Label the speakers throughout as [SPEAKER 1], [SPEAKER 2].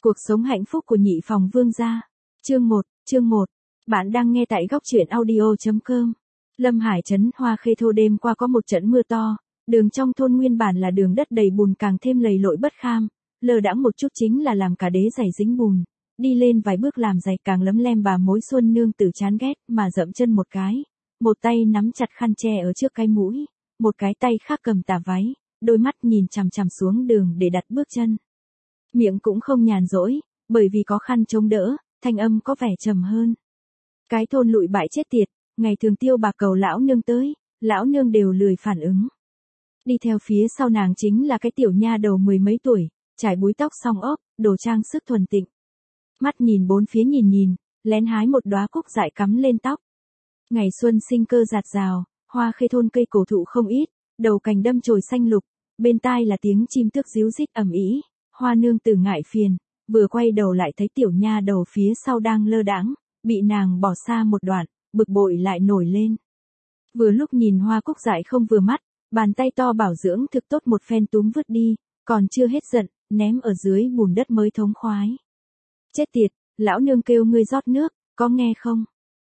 [SPEAKER 1] Cuộc sống hạnh phúc của nhị phòng vương gia. Chương 1. Bạn đang nghe tại góc truyện audio.com. Lâm Hải trấn Hoa Khê Thô đêm qua có một trận mưa to, đường trong thôn nguyên bản là đường đất đầy bùn càng thêm lầy lội bất kham, lờ đãng một chút chính là làm cả đế giày dính bùn, đi lên vài bước làm giày càng lấm lem. Bà mối Xuân Nương Tử chán ghét mà dậm chân một cái, một tay nắm chặt khăn che ở trước cái mũi, một cái tay khác cầm tà váy, đôi mắt nhìn chằm chằm xuống đường để đặt bước chân. Miệng cũng không nhàn rỗi, bởi vì có khăn chống đỡ, thanh âm có vẻ trầm hơn. Cái thôn lụi bại chết tiệt, ngày thường tiêu bạc cầu lão nương tới, lão nương đều lười phản ứng. Đi theo phía sau nàng chính là cái tiểu nha đầu mười mấy tuổi, trải búi tóc song ốp, đồ trang sức thuần tịnh. Mắt nhìn bốn phía nhìn, lén hái một đóa cúc dại cắm lên tóc. Ngày xuân sinh cơ rạt rào, Hoa Khê thôn cây cổ thụ không ít, đầu cành đâm chồi xanh lục, bên tai là tiếng chim tước ríu rít ầm ĩ. Hoa nương tử ngại phiền, vừa quay đầu lại thấy tiểu nha đầu phía sau đang lơ đãng, bị nàng bỏ xa một đoạn, bực bội lại nổi lên. Vừa lúc nhìn hoa cúc dại không vừa mắt, bàn tay to bảo dưỡng thực tốt một phen túm vứt đi, còn chưa hết giận, ném ở dưới bùn đất mới thống khoái. Chết tiệt, lão nương kêu ngươi rót nước, có nghe không?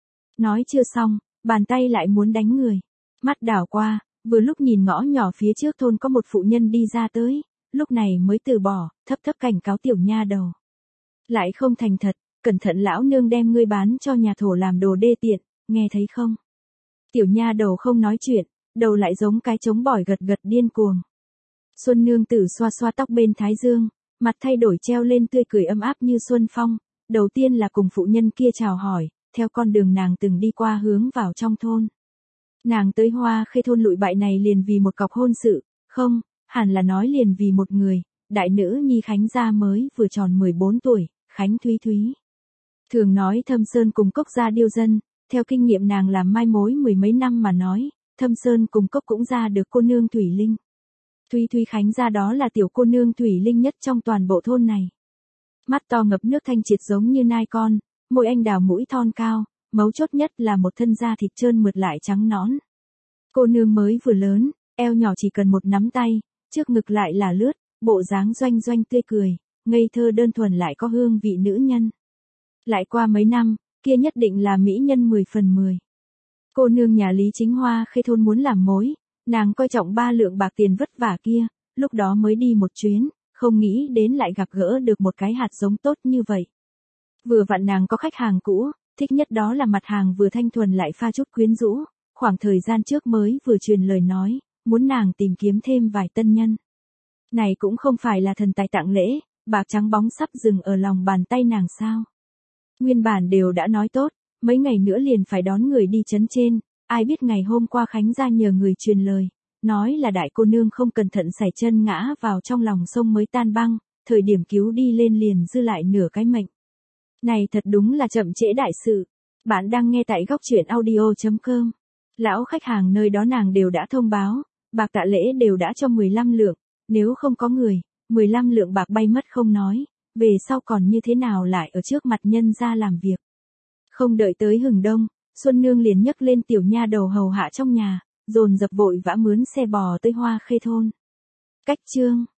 [SPEAKER 1] Nói chưa xong, bàn tay lại muốn đánh người. Mắt đảo qua, vừa lúc nhìn ngõ nhỏ phía trước thôn có một phụ nhân đi ra tới, lúc này mới từ bỏ, thấp cảnh cáo tiểu nha đầu. Lại không thành thật, cẩn thận lão nương đem ngươi bán cho nhà thổ làm đồ đê tiện, nghe thấy không? Tiểu nha đầu không nói chuyện, đầu lại giống cái trống bỏi gật điên cuồng. Xuân Nương Tử xoa xoa tóc bên thái dương, mặt thay đổi treo lên tươi cười ấm áp như xuân phong, đầu tiên là cùng phụ nhân kia chào hỏi, theo con đường nàng từng đi qua hướng vào trong thôn. Nàng tới Hoa Khê thôn lụi bại này liền vì một cọc hôn sự, không, hẳn là nói liền vì một người, đại nữ nhi Khánh gia mới vừa tròn 14 tuổi, Khánh Thúy. Thường nói Thâm Sơn cùng Cốc gia điêu dân, theo kinh nghiệm nàng làm mai mối mười mấy năm mà nói, Thâm Sơn cùng Cốc cũng ra được cô nương Thủy Linh. Thúy Khánh gia đó là tiểu cô nương Thủy Linh nhất trong toàn bộ thôn này. Mắt to ngập nước thanh triệt giống như nai con, môi anh đào mũi thon cao, mấu chốt nhất là một thân da thịt trơn mượt lại trắng nõn. Cô nương mới vừa lớn, eo nhỏ chỉ cần một nắm tay, trước ngực lại là lướt, bộ dáng doanh tươi cười, ngây thơ đơn thuần lại có hương vị nữ nhân. Lại qua mấy năm, kia nhất định là mỹ nhân 10 phần 10. Cô nương nhà Lý Chính Hoa Khê thôn muốn làm mối, nàng coi trọng 3 lượng bạc tiền vất vả kia, lúc đó mới đi một chuyến, không nghĩ đến lại gặp gỡ được một cái hạt giống tốt như vậy. Vừa vặn nàng có khách hàng cũ, thích nhất đó là mặt hàng vừa thanh thuần lại pha chút quyến rũ, khoảng thời gian trước mới vừa truyền lời nói, muốn nàng tìm kiếm thêm vài tân nhân. Này cũng không phải là thần tài tặng lễ, bạc trắng bóng sắp dừng ở lòng bàn tay nàng sao. Nguyên bản đều đã nói tốt, mấy ngày nữa liền phải đón người đi trấn trên, ai biết ngày hôm qua Khánh gia nhờ người truyền lời, nói là đại cô nương không cẩn thận sải chân ngã vào trong lòng sông mới tan băng, thời điểm cứu đi lên liền dư lại nửa cái mệnh. Này thật đúng là chậm trễ đại sự. Bạn đang nghe tại góc truyện audio.com. Lão khách hàng nơi đó nàng đều đã thông báo, bạc tạ lễ đều đã cho 15 lượng, nếu không có người, 15 lượng bạc bay mất không nói, về sau còn như thế nào lại ở trước mặt nhân ra làm việc. Không đợi tới hừng đông, Xuân Nương liền nhấc lên tiểu nha đầu hầu hạ trong nhà, dồn dập vội vã mướn xe bò tới Hoa Khê thôn. Cách chương